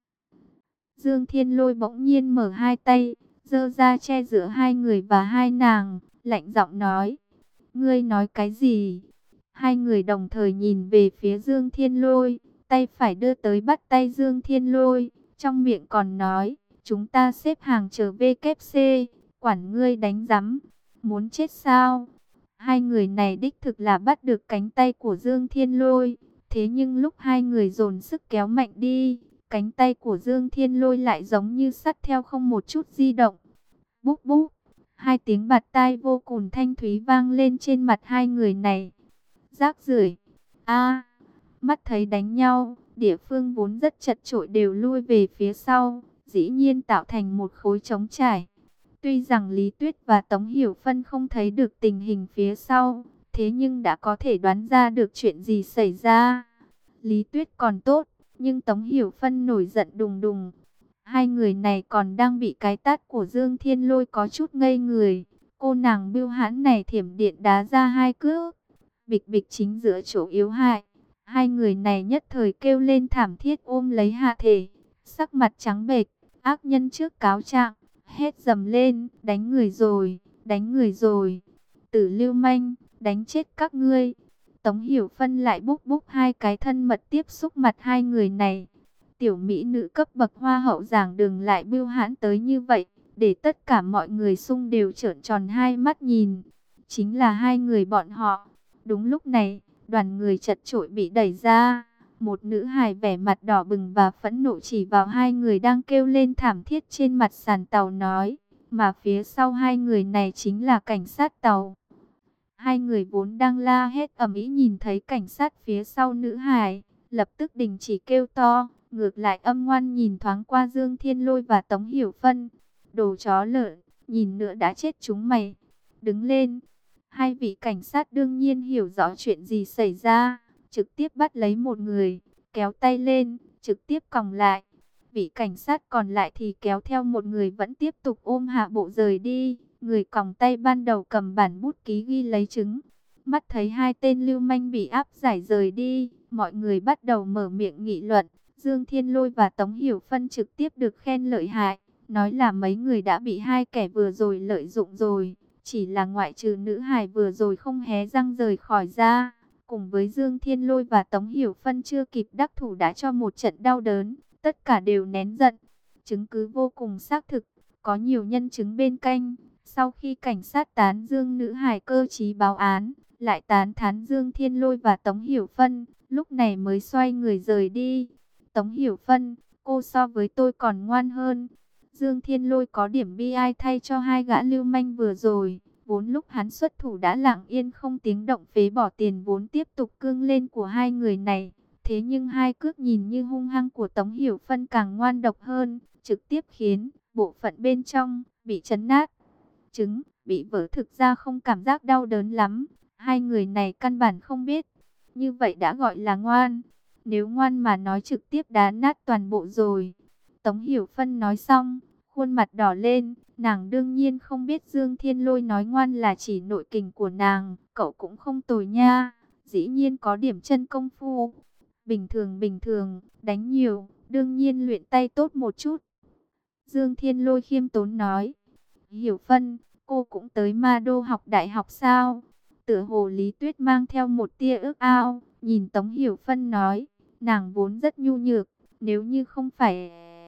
Speaker 1: Dương Thiên Lôi bỗng nhiên mở hai tay, giơ ra che giữa hai người và hai nàng, lạnh giọng nói: ngươi nói cái gì? Hai người đồng thời nhìn về phía Dương Thiên Lôi, tay phải đưa tới bắt tay Dương Thiên Lôi, trong miệng còn nói: chúng ta xếp hàng chờ vê kép xê, quản ngươi đánh rắm, muốn chết sao? Hai người này đích thực là bắt được cánh tay của Dương Thiên Lôi, thế nhưng lúc hai người dồn sức kéo mạnh đi, cánh tay của Dương Thiên Lôi lại giống như sắt theo không một chút di động. Búp búp, hai tiếng bạt tai vô cùng thanh thúy vang lên trên mặt hai người này. Rác rưởi! A! Mắt thấy đánh nhau, địa phương vốn rất chật chội đều lui về phía sau, dĩ nhiên tạo thành một khối trống trải. Tuy rằng Lý Tuyết và Tống Hiểu Phân không thấy được tình hình phía sau, thế nhưng đã có thể đoán ra được chuyện gì xảy ra. Lý Tuyết còn tốt, nhưng Tống Hiểu Phân nổi giận đùng đùng. Hai người này còn đang bị cái tát của Dương Thiên Lôi có chút ngây người. Cô nàng bưu hãn này thiểm điện đá ra hai cước, bịch bịch chính giữa chỗ yếu hại. Hai người này nhất thời kêu lên thảm thiết ôm lấy hạ thể, sắc mặt trắng bệch, ác nhân trước cáo trạng, hét dầm lên: đánh người rồi, đánh người rồi, tử lưu manh, đánh chết các ngươi. Tống Hiểu Phân lại búc búc hai cái thân mật tiếp xúc mặt hai người này. Tiểu mỹ nữ cấp bậc hoa hậu giảng đường lại bưu hãn tới như vậy, để tất cả mọi người xung đều trợn tròn hai mắt nhìn. Chính là hai người bọn họ. Đúng lúc này, đoàn người chật chội bị đẩy ra. Một nữ hài vẻ mặt đỏ bừng và phẫn nộ chỉ vào hai người đang kêu lên thảm thiết trên mặt sàn tàu nói, mà phía sau hai người này chính là cảnh sát tàu. Hai người vốn đang la hét ầm ĩ nhìn thấy cảnh sát phía sau nữ hài, lập tức đình chỉ kêu to, ngược lại âm ngoan nhìn thoáng qua Dương Thiên Lôi và Tống Hiểu Phân. Đồ chó lợn, nhìn nữa đã chết chúng mày. Đứng lên. Hai vị cảnh sát đương nhiên hiểu rõ chuyện gì xảy ra, trực tiếp bắt lấy một người, kéo tay lên, trực tiếp còng lại. Vị cảnh sát còn lại thì kéo theo một người vẫn tiếp tục ôm hạ bộ rời đi. Người còng tay ban đầu cầm bản bút ký ghi lấy chứng. Mắt thấy hai tên lưu manh bị áp giải rời đi, mọi người bắt đầu mở miệng nghị luận. Dương Thiên Lôi và Tống Hiểu Phân trực tiếp được khen lợi hại, nói là mấy người đã bị hai kẻ vừa rồi lợi dụng rồi. Chỉ là ngoại trừ nữ hài vừa rồi không hé răng rời khỏi ra, cùng với Dương Thiên Lôi và Tống Hiểu Phân chưa kịp đắc thủ đã cho một trận đau đớn, tất cả đều nén giận. Chứng cứ vô cùng xác thực, có nhiều nhân chứng bên cạnh. Sau khi cảnh sát tán dương nữ hài cơ trí báo án, lại tán thán Dương Thiên Lôi và Tống Hiểu Phân, lúc này mới xoay người rời đi. Tống Hiểu Phân, cô so với tôi còn ngoan hơn. Dương Thiên Lôi có điểm bi ai thay cho hai gã lưu manh vừa rồi. Vốn lúc hắn xuất thủ đã lặng yên không tiếng động phế bỏ tiền vốn tiếp tục cương lên của hai người này. Thế nhưng hai cước nhìn như hung hăng của Tống Hiểu Phân càng ngoan độc hơn, trực tiếp khiến bộ phận bên trong bị chấn nát. Trứng bị vỡ thực ra không cảm giác đau đớn lắm. Hai người này căn bản không biết. Như vậy đã gọi là ngoan. Nếu ngoan mà nói trực tiếp đá nát toàn bộ rồi. Tống Hiểu Phân nói xong, khuôn mặt đỏ lên. Nàng đương nhiên không biết Dương Thiên Lôi nói ngoan là chỉ nội kình của nàng. Cậu cũng không tồi nha. Dĩ nhiên có điểm chân công phu. Bình thường bình thường, đánh nhiều, đương nhiên luyện tay tốt một chút. Dương Thiên Lôi khiêm tốn nói. Hiểu Phân, cô cũng tới Ma Đô học đại học sao? Tựa hồ Lý Tuyết mang theo một tia ước ao, nhìn Tống Hiểu Phân nói, nàng vốn rất nhu nhược, nếu như không phải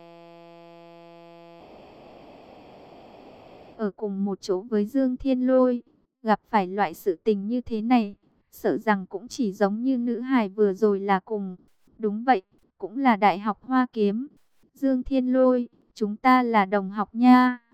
Speaker 1: ở cùng một chỗ với Dương Thiên Lôi, gặp phải loại sự tình như thế này, sợ rằng cũng chỉ giống như nữ hài vừa rồi là cùng. Đúng vậy, cũng là đại học Hoa Kiếm. Dương Thiên Lôi, chúng ta là đồng học nha.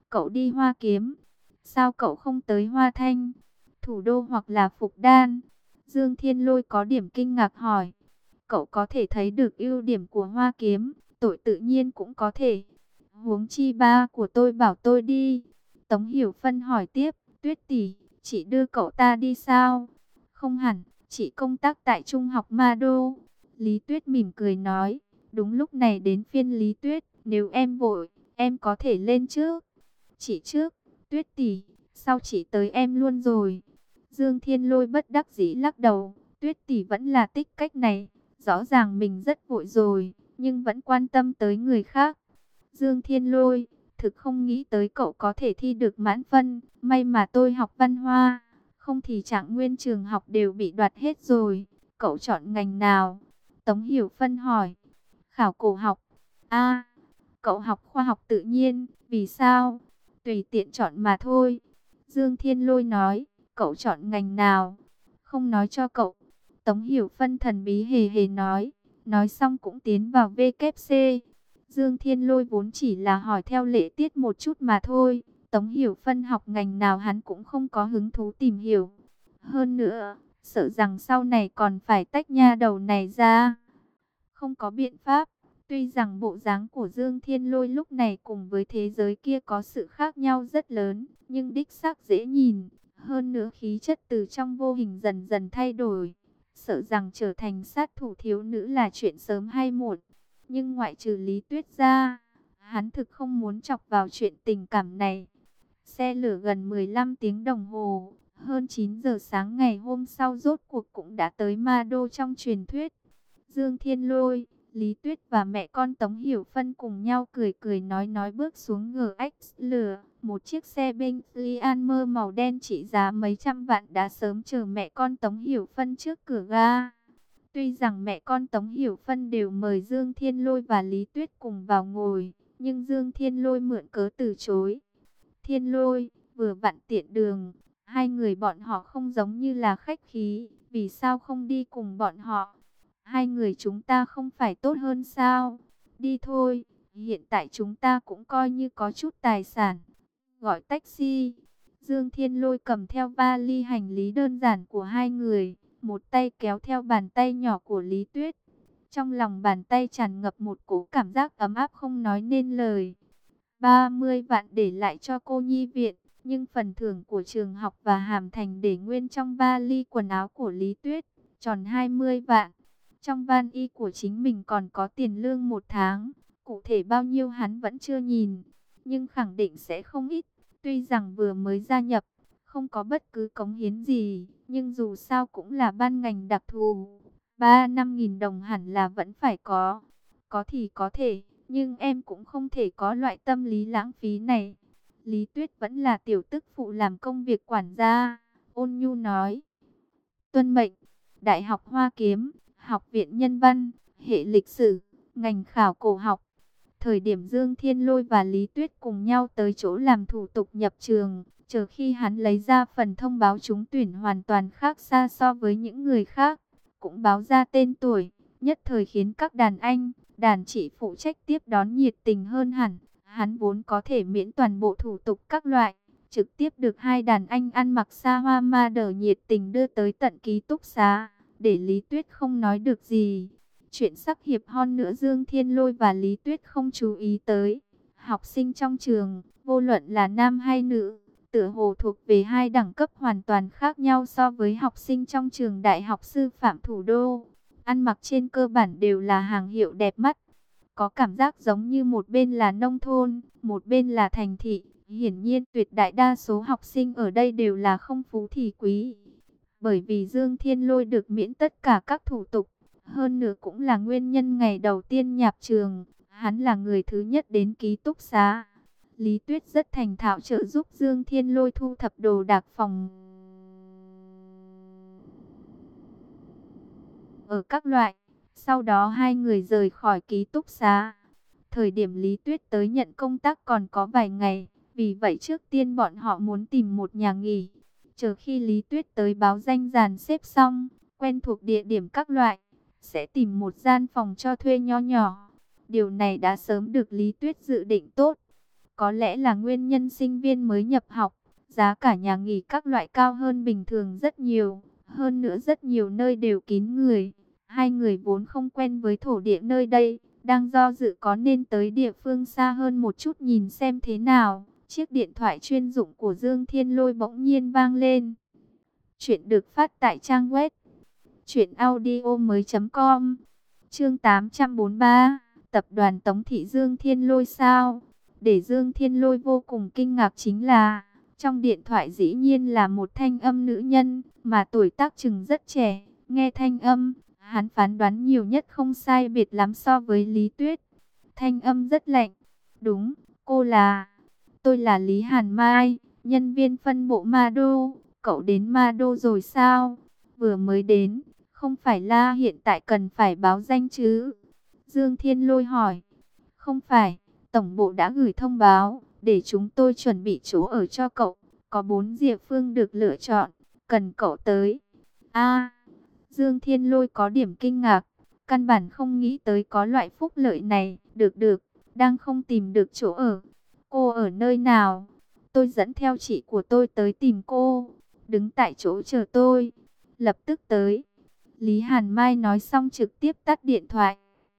Speaker 1: Cậu đi Hoa Kiếm, sao cậu không tới Hoa Thanh, thủ đô hoặc là Phục Đan? Dương Thiên Lôi có điểm kinh ngạc hỏi. Cậu có thể thấy được ưu điểm của Hoa Kiếm, tội tự nhiên cũng có thể. Huống chi ba của tôi bảo tôi đi. Tống Hiểu Phân hỏi tiếp, Tuyết tỷ, chị đưa cậu ta đi sao? Không hẳn, chị công tác tại Trung học Ma Đô. Lý Tuyết mỉm cười nói, đúng lúc này đến phiên Lý Tuyết, nếu em vội, em có thể lên trước. Chị trước, Tuyết tỷ, sao chị tới em luôn rồi? Dương Thiên Lôi bất đắc dĩ lắc đầu, Tuyết tỷ vẫn là tích cách này, rõ ràng mình rất vội rồi, nhưng vẫn quan tâm tới người khác. Dương Thiên Lôi, thực không nghĩ tới cậu có thể thi được mãn phân, may mà tôi học văn hoa, không thì trạng nguyên trường học đều bị đoạt hết rồi. Cậu chọn ngành nào? Tống Hiểu Phân hỏi. Khảo cổ học. A, cậu học khoa học tự nhiên, vì sao? Tùy tiện chọn mà thôi. Dương Thiên Lôi nói, cậu chọn ngành nào? Không nói cho cậu. Tống Hiểu Phân thần bí hề hề nói, nói xong cũng tiến vào vê kép xê. Dương Thiên Lôi vốn chỉ là hỏi theo lễ tiết một chút mà thôi. Tống Hiểu Phân học ngành nào hắn cũng không có hứng thú tìm hiểu. Hơn nữa, sợ rằng sau này còn phải tách nha đầu này ra. Không có biện pháp. Tuy rằng bộ dáng của Dương Thiên Lôi lúc này cùng với thế giới kia có sự khác nhau rất lớn, nhưng đích xác dễ nhìn. Hơn nữa khí chất từ trong vô hình dần dần thay đổi. Sợ rằng trở thành sát thủ thiếu nữ là chuyện sớm hay muộn. Nhưng ngoại trừ Lý Tuyết ra, hắn thực không muốn chọc vào chuyện tình cảm này. Xe lửa gần mười lăm tiếng đồng hồ, hơn chín giờ sáng ngày hôm sau rốt cuộc cũng đã tới Ma Đô trong truyền thuyết. Dương Thiên Lôi, Lý Tuyết và mẹ con Tống Hiểu Phân cùng nhau cười cười nói nói bước xuống giê ích lửa. Một chiếc xe Bentley Almer màu đen trị giá mấy trăm vạn đã sớm chờ mẹ con Tống Hiểu Phân trước cửa ga. Tuy rằng mẹ con Tống Hiểu Phân đều mời Dương Thiên Lôi và Lý Tuyết cùng vào ngồi, nhưng Dương Thiên Lôi mượn cớ từ chối. Thiên Lôi, vừa vặn tiện đường, hai người bọn họ không giống như là khách khí, vì sao không đi cùng bọn họ? Hai người chúng ta không phải tốt hơn sao? Đi thôi, hiện tại chúng ta cũng coi như có chút tài sản. Gọi taxi. Dương Thiên Lôi cầm theo vali hành lý đơn giản của hai người, một tay kéo theo bàn tay nhỏ của Lý Tuyết. Trong lòng bàn tay tràn ngập một cỗ cảm giác ấm áp không nói nên lời. ba mươi vạn để lại cho cô nhi viện, nhưng phần thưởng của trường học và Hàm Thành để nguyên trong vali quần áo của Lý Tuyết, tròn hai mươi vạn. Trong van y của chính mình còn có tiền lương một tháng, cụ thể bao nhiêu hắn vẫn chưa nhìn, nhưng khẳng định sẽ không ít. Tuy rằng vừa mới gia nhập, không có bất cứ cống hiến gì, nhưng dù sao cũng là ban ngành đặc thù. Ba năm nghìn đồng hẳn là vẫn phải có. Có thì có thể, nhưng em cũng không thể có loại tâm lý lãng phí này. Lý Tuyết vẫn là tiểu tức phụ làm công việc quản gia. Ôn nhu nói. Tuân mệnh, Đại học Hoa Kiếm, Học viện Nhân văn, hệ lịch sử, ngành khảo cổ học. Thời điểm Dương Thiên Lôi và Lý Tuyết cùng nhau tới chỗ làm thủ tục nhập trường, chờ khi hắn lấy ra phần thông báo trúng tuyển hoàn toàn khác xa so với những người khác, cũng báo ra tên tuổi, nhất thời khiến các đàn anh, đàn chị phụ trách tiếp đón nhiệt tình hơn hẳn. Hắn vốn có thể miễn toàn bộ thủ tục các loại, trực tiếp được hai đàn anh ăn mặc xa hoa ma đờ nhiệt tình đưa tới tận ký túc xá, để Lý Tuyết không nói được gì. Chuyện sắc hiệp hon nữa Dương Thiên Lôi và Lý Tuyết không chú ý tới. Học sinh trong trường, vô luận là nam hay nữ, tựa hồ thuộc về hai đẳng cấp hoàn toàn khác nhau so với học sinh trong trường Đại học Sư phạm thủ đô. Ăn mặc trên cơ bản đều là hàng hiệu đẹp mắt. Có cảm giác giống như một bên là nông thôn, một bên là thành thị. Hiển nhiên tuyệt đại đa số học sinh ở đây đều là không phú thì quý. Bởi vì Dương Thiên Lôi được miễn tất cả các thủ tục. Hơn nữa cũng là nguyên nhân ngày đầu tiên nhập trường, hắn là người thứ nhất đến ký túc xá. Lý Tuyết rất thành thạo trợ giúp Dương Thiên Lôi thu thập đồ đạc phòng ở các loại. Sau đó hai người rời khỏi ký túc xá. Thời điểm Lý Tuyết tới nhận công tác còn có vài ngày, vì vậy trước tiên bọn họ muốn tìm một nhà nghỉ. Chờ khi Lý Tuyết tới báo danh dàn xếp xong, quen thuộc địa điểm các loại, sẽ tìm một gian phòng cho thuê nho nhỏ. Điều này đã sớm được Lý Tuyết dự định tốt. Có lẽ là nguyên nhân sinh viên mới nhập học, giá cả nhà nghỉ các loại cao hơn bình thường rất nhiều. Hơn nữa rất nhiều nơi đều kín người. Hai người vốn không quen với thổ địa nơi đây, đang do dự có nên tới địa phương xa hơn một chút nhìn xem thế nào. Chiếc điện thoại chuyên dụng của Dương Thiên Lôi bỗng nhiên vang lên. Chuyện được phát tại trang web truyện audio mới chấm com. Chương tám trăm bốn mươi ba, tập đoàn Tống Thị Dương Thiên Lôi sao? Để Dương Thiên Lôi vô cùng kinh ngạc chính là, trong điện thoại dĩ nhiên là một thanh âm nữ nhân, mà tuổi tác chừng rất trẻ. Nghe thanh âm, hắn phán đoán nhiều nhất không sai biệt lắm so với Lý Tuyết. Thanh âm rất lạnh. Đúng, cô là... Tôi là Lý Hàn Mai, nhân viên phân bộ Ma Đô. Cậu đến Ma Đô rồi sao? Vừa mới đến, không phải là hiện tại cần phải báo danh chứ? Dương Thiên Lôi hỏi. Không phải, tổng bộ đã gửi thông báo, để chúng tôi chuẩn bị chỗ ở cho cậu. Có bốn địa phương được lựa chọn, cần cậu tới. A, Dương Thiên Lôi có điểm kinh ngạc, căn bản không nghĩ tới có loại phúc lợi này. Được được, đang không tìm được chỗ ở. Cô ở nơi nào? Tôi dẫn theo chị của tôi tới tìm cô. Đứng tại chỗ chờ tôi. Lập tức tới. Lý Hàn Mai nói xong trực tiếp tắt điện thoại.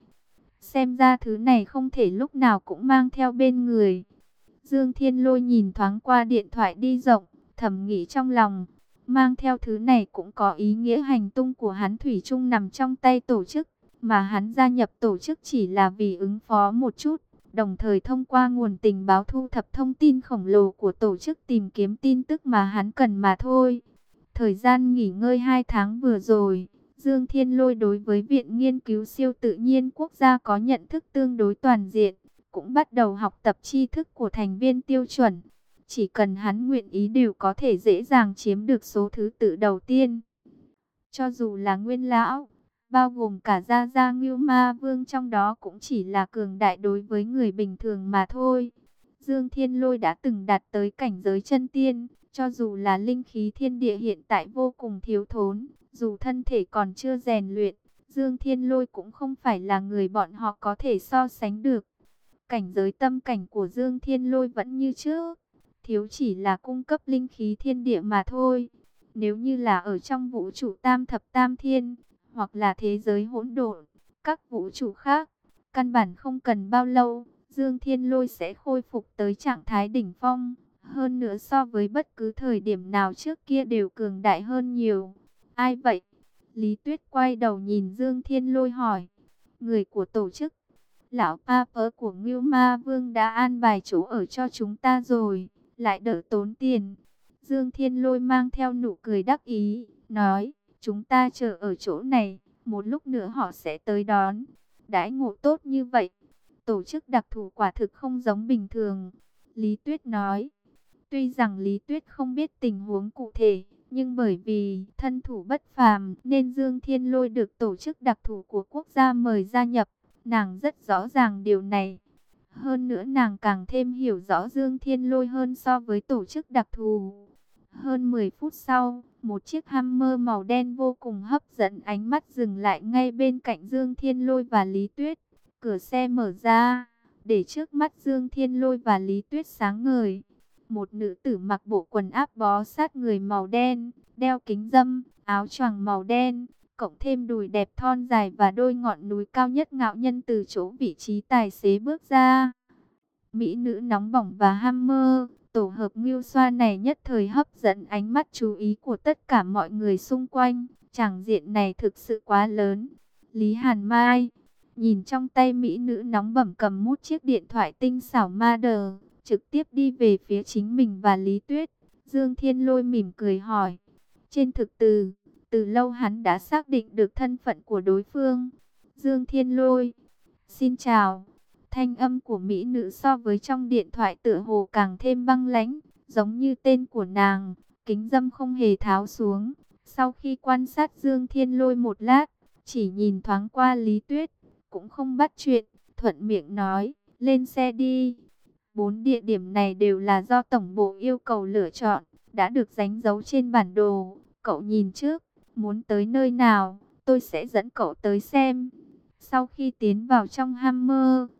Speaker 1: Xem ra thứ này không thể lúc nào cũng mang theo bên người. Dương Thiên Lôi nhìn thoáng qua điện thoại đi rộng, thầm nghĩ trong lòng. Mang theo thứ này cũng có ý nghĩa hành tung của hắn thủy chung nằm trong tay tổ chức. Mà hắn gia nhập tổ chức chỉ là vì ứng phó một chút. Đồng thời thông qua nguồn tình báo thu thập thông tin khổng lồ của tổ chức tìm kiếm tin tức mà hắn cần mà thôi. Thời gian nghỉ ngơi hai tháng vừa rồi, Dương Thiên Lôi đối với Viện Nghiên cứu Siêu Tự nhiên Quốc gia có nhận thức tương đối toàn diện, cũng bắt đầu học tập tri thức của thành viên tiêu chuẩn. Chỉ cần hắn nguyện ý đều có thể dễ dàng chiếm được số thứ tự đầu tiên. Cho dù là Nguyên Lão, bao gồm cả Gia Gia Ngưu Ma Vương trong đó cũng chỉ là cường đại đối với người bình thường mà thôi. Dương Thiên Lôi đã từng đạt tới cảnh giới chân tiên, cho dù là linh khí thiên địa hiện tại vô cùng thiếu thốn, dù thân thể còn chưa rèn luyện, Dương Thiên Lôi cũng không phải là người bọn họ có thể so sánh được. Cảnh giới tâm cảnh của Dương Thiên Lôi vẫn như trước, thiếu chỉ là cung cấp linh khí thiên địa mà thôi. Nếu như là ở trong vũ trụ tam thập tam thiên, hoặc là thế giới hỗn độn, các vũ trụ khác, căn bản không cần bao lâu, Dương Thiên Lôi sẽ khôi phục tới trạng thái đỉnh phong. Hơn nữa so với bất cứ thời điểm nào trước kia đều cường đại hơn nhiều. Ai vậy? Lý Tuyết quay đầu nhìn Dương Thiên Lôi hỏi. Người của tổ chức. Lão Papa của Ngưu Ma Vương đã an bài chỗ ở cho chúng ta rồi, lại đỡ tốn tiền. Dương Thiên Lôi mang theo nụ cười đắc ý, nói, chúng ta chờ ở chỗ này, một lúc nữa họ sẽ tới đón. Đãi ngộ tốt như vậy, tổ chức đặc thù quả thực không giống bình thường. Lý Tuyết nói, tuy rằng Lý Tuyết không biết tình huống cụ thể, nhưng bởi vì thân thủ bất phàm nên Dương Thiên Lôi được tổ chức đặc thù của quốc gia mời gia nhập. Nàng rất rõ ràng điều này. Hơn nữa nàng càng thêm hiểu rõ Dương Thiên Lôi hơn so với tổ chức đặc thù. Hơn mười phút sau, một chiếc Hammer màu đen vô cùng hấp dẫn ánh mắt dừng lại ngay bên cạnh Dương Thiên Lôi và Lý Tuyết. Cửa xe mở ra, để trước mắt Dương Thiên Lôi và Lý Tuyết sáng ngời. Một nữ tử mặc bộ quần áp bó sát người màu đen, đeo kính râm, áo choàng màu đen, cộng thêm đùi đẹp thon dài và đôi ngọn núi cao nhất ngạo nhân từ chỗ vị trí tài xế bước ra. Mỹ nữ nóng bỏng và hammer, tổ hợp ngưu xoa này nhất thời hấp dẫn ánh mắt chú ý của tất cả mọi người xung quanh. Tràng diện này thực sự quá lớn. Lý Hàn Mai nhìn trong tay mỹ nữ nóng bỏng cầm mút chiếc điện thoại tinh xảo ma đờ, trực tiếp đi về phía chính mình và Lý Tuyết. Dương Thiên Lôi mỉm cười hỏi. Trên thực từ, từ lâu hắn đã xác định được thân phận của đối phương. Dương Thiên Lôi, xin chào. Thanh âm của mỹ nữ so với trong điện thoại tựa hồ càng thêm băng lãnh, giống như tên của nàng. Kính râm không hề tháo xuống. Sau khi quan sát Dương Thiên Lôi một lát, chỉ nhìn thoáng qua Lý Tuyết, cũng không bắt chuyện, thuận miệng nói, lên xe đi. Bốn địa điểm này đều là do tổng bộ yêu cầu lựa chọn, đã được đánh dấu trên bản đồ. Cậu nhìn trước, muốn tới nơi nào, tôi sẽ dẫn cậu tới xem. Sau khi tiến vào trong Hammer,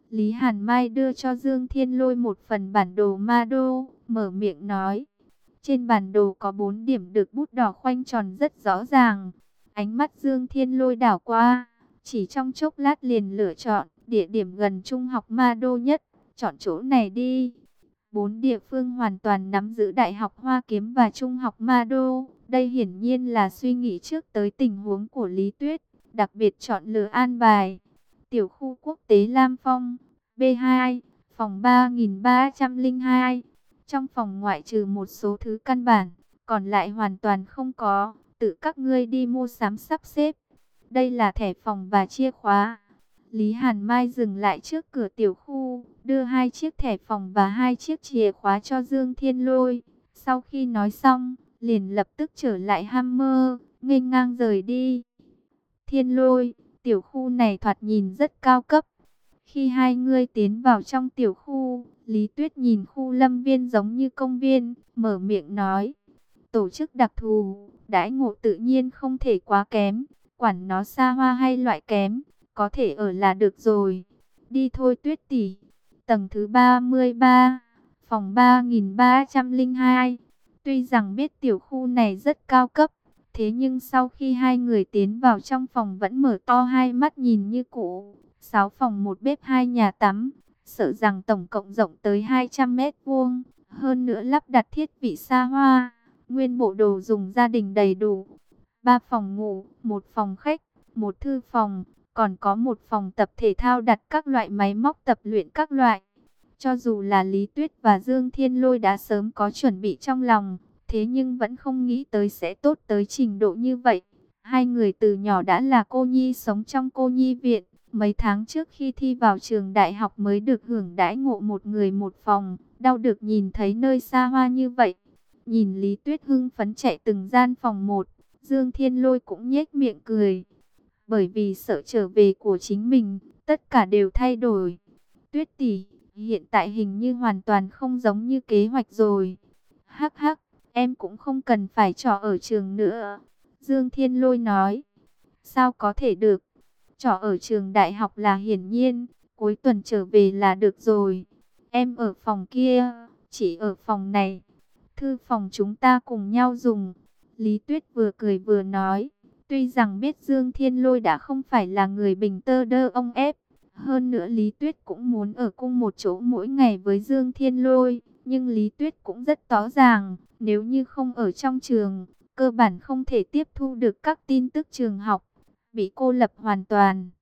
Speaker 1: Lý Hàn Mai đưa cho Dương Thiên Lôi một phần bản đồ ma đô, mở miệng nói. Trên bản đồ có bốn điểm được bút đỏ khoanh tròn rất rõ ràng. Ánh mắt Dương Thiên Lôi đảo qua, chỉ trong chốc lát liền lựa chọn địa điểm gần trung học ma đô nhất, chọn chỗ này đi. Bốn địa phương hoàn toàn nắm giữ Đại học Hoa Kiếm và Trung học Ma Đô. Đây hiển nhiên là suy nghĩ trước tới tình huống của Lý Tuyết, đặc biệt chọn lựa an bài. Tiểu khu quốc tế Lam Phong, B hai, phòng ba nghìn ba trăm lẻ hai. Trong phòng ngoại trừ một số thứ căn bản, còn lại hoàn toàn không có, tự các ngươi đi mua sắm sắp xếp. Đây là thẻ phòng và chìa khóa. Lý Hàn Mai dừng lại trước cửa tiểu khu, đưa hai chiếc thẻ phòng và hai chiếc chìa khóa cho Dương Thiên Lôi. Sau khi nói xong, liền lập tức trở lại Hammer, nghênh ngang rời đi. Thiên Lôi, tiểu khu này thoạt nhìn rất cao cấp. Khi hai người tiến vào trong tiểu khu, Lý Tuyết nhìn khu lâm viên giống như công viên, mở miệng nói. Tổ chức đặc thù, đãi ngộ tự nhiên không thể quá kém, quản nó xa hoa hay loại kém, có thể ở là được rồi. Đi thôi Tuyết tỷ. Tầng thứ ba mươi ba, phòng ba nghìn ba trăm lẻ hai. Tuy rằng biết tiểu khu này rất cao cấp, thế nhưng sau khi hai người tiến vào trong phòng vẫn mở to hai mắt nhìn như cũ. Sáu phòng một bếp hai nhà tắm, sợ rằng tổng cộng rộng tới hai trăm mét vuông, hơn nữa lắp đặt thiết bị xa hoa, nguyên bộ đồ dùng gia đình đầy đủ. Ba phòng ngủ, một phòng khách, một thư phòng, còn có một phòng tập thể thao đặt các loại máy móc tập luyện các loại. Cho dù là Lý Tuyết và Dương Thiên Lôi đã sớm có chuẩn bị trong lòng, thế nhưng vẫn không nghĩ tới sẽ tốt tới trình độ như vậy. Hai người từ nhỏ đã là cô nhi sống trong cô nhi viện, mấy tháng trước khi thi vào trường đại học mới được hưởng đãi ngộ một người một phòng, đau được nhìn thấy nơi xa hoa như vậy. Nhìn Lý Tuyết hưng phấn chạy từng gian phòng một, Dương Thiên Lôi cũng nhếch miệng cười. Bởi vì sợ trở về của chính mình, tất cả đều thay đổi. Tuyết tỷ, hiện tại hình như hoàn toàn không giống như kế hoạch rồi. Hắc hắc, em cũng không cần phải trọ ở trường nữa. Dương Thiên Lôi nói. Sao có thể được? Trọ ở trường đại học là hiển nhiên, cuối tuần trở về là được rồi. Em ở phòng kia, chỉ ở phòng này. Thư phòng chúng ta cùng nhau dùng. Lý Tuyết vừa cười vừa nói. Tuy rằng biết Dương Thiên Lôi đã không phải là người bình tơ đơ ông ép. Hơn nữa Lý Tuyết cũng muốn ở cùng một chỗ mỗi ngày với Dương Thiên Lôi. Nhưng Lý Tuyết cũng rất rõ ràng, nếu như không ở trong trường, cơ bản không thể tiếp thu được các tin tức trường học. Bị cô lập hoàn toàn.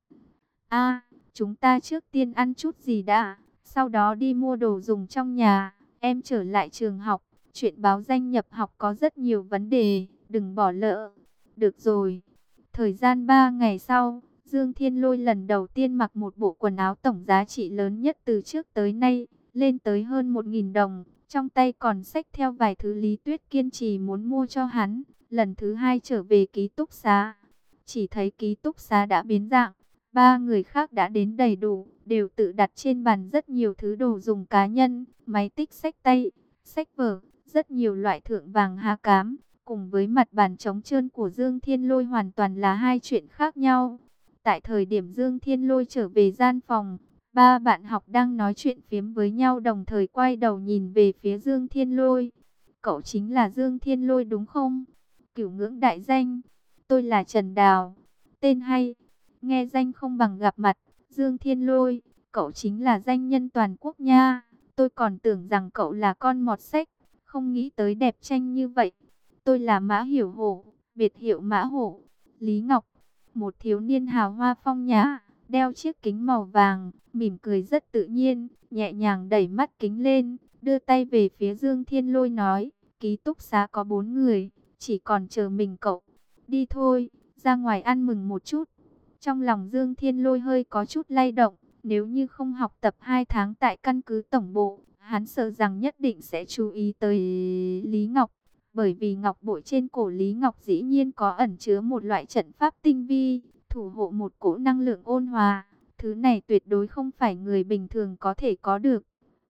Speaker 1: A, chúng ta trước tiên ăn chút gì đã, sau đó đi mua đồ dùng trong nhà. Em trở lại trường học, chuyện báo danh nhập học có rất nhiều vấn đề, đừng bỏ lỡ. Được rồi. Thời gian ba ngày sau, Dương Thiên Lôi lần đầu tiên mặc một bộ quần áo tổng giá trị lớn nhất từ trước tới nay, lên tới hơn một nghìn đồng. Trong tay còn xách theo vài thứ Lý Tuyết kiên trì muốn mua cho hắn. Lần thứ hai trở về ký túc xá, chỉ thấy ký túc xá đã biến dạng. Ba người khác đã đến đầy đủ, đều tự đặt trên bàn rất nhiều thứ đồ dùng cá nhân, máy tích xách tay, sách vở, rất nhiều loại thượng vàng hạ cám. Cùng với mặt bàn trống trơn của Dương Thiên Lôi hoàn toàn là hai chuyện khác nhau. Tại thời điểm Dương Thiên Lôi trở về gian phòng, ba bạn học đang nói chuyện phiếm với nhau đồng thời quay đầu nhìn về phía Dương Thiên Lôi. Cậu chính là Dương Thiên Lôi đúng không? Cửu ngưỡng đại danh. Tôi là Trần Đào. Tên hay. Nghe danh không bằng gặp mặt. Dương Thiên Lôi, cậu chính là danh nhân toàn quốc nha. Tôi còn tưởng rằng cậu là con mọt sách. Không nghĩ tới đẹp tranh như vậy. Tôi là Mã Hiểu Hổ, biệt hiệu Mã Hổ. Lý Ngọc, một thiếu niên hào hoa phong nhã, đeo chiếc kính màu vàng, mỉm cười rất tự nhiên, nhẹ nhàng đẩy mắt kính lên, đưa tay về phía Dương Thiên Lôi nói, ký túc xá có bốn người, chỉ còn chờ mình cậu. Đi thôi, ra ngoài ăn mừng một chút. Trong lòng Dương Thiên Lôi hơi có chút lay động, nếu như không học tập hai tháng tại căn cứ tổng bộ, hắn sợ rằng nhất định sẽ chú ý tới Lý Ngọc. Bởi vì ngọc bội trên cổ Lý Ngọc dĩ nhiên có ẩn chứa một loại trận pháp tinh vi, thủ hộ một cỗ năng lượng ôn hòa. Thứ này tuyệt đối không phải người bình thường có thể có được.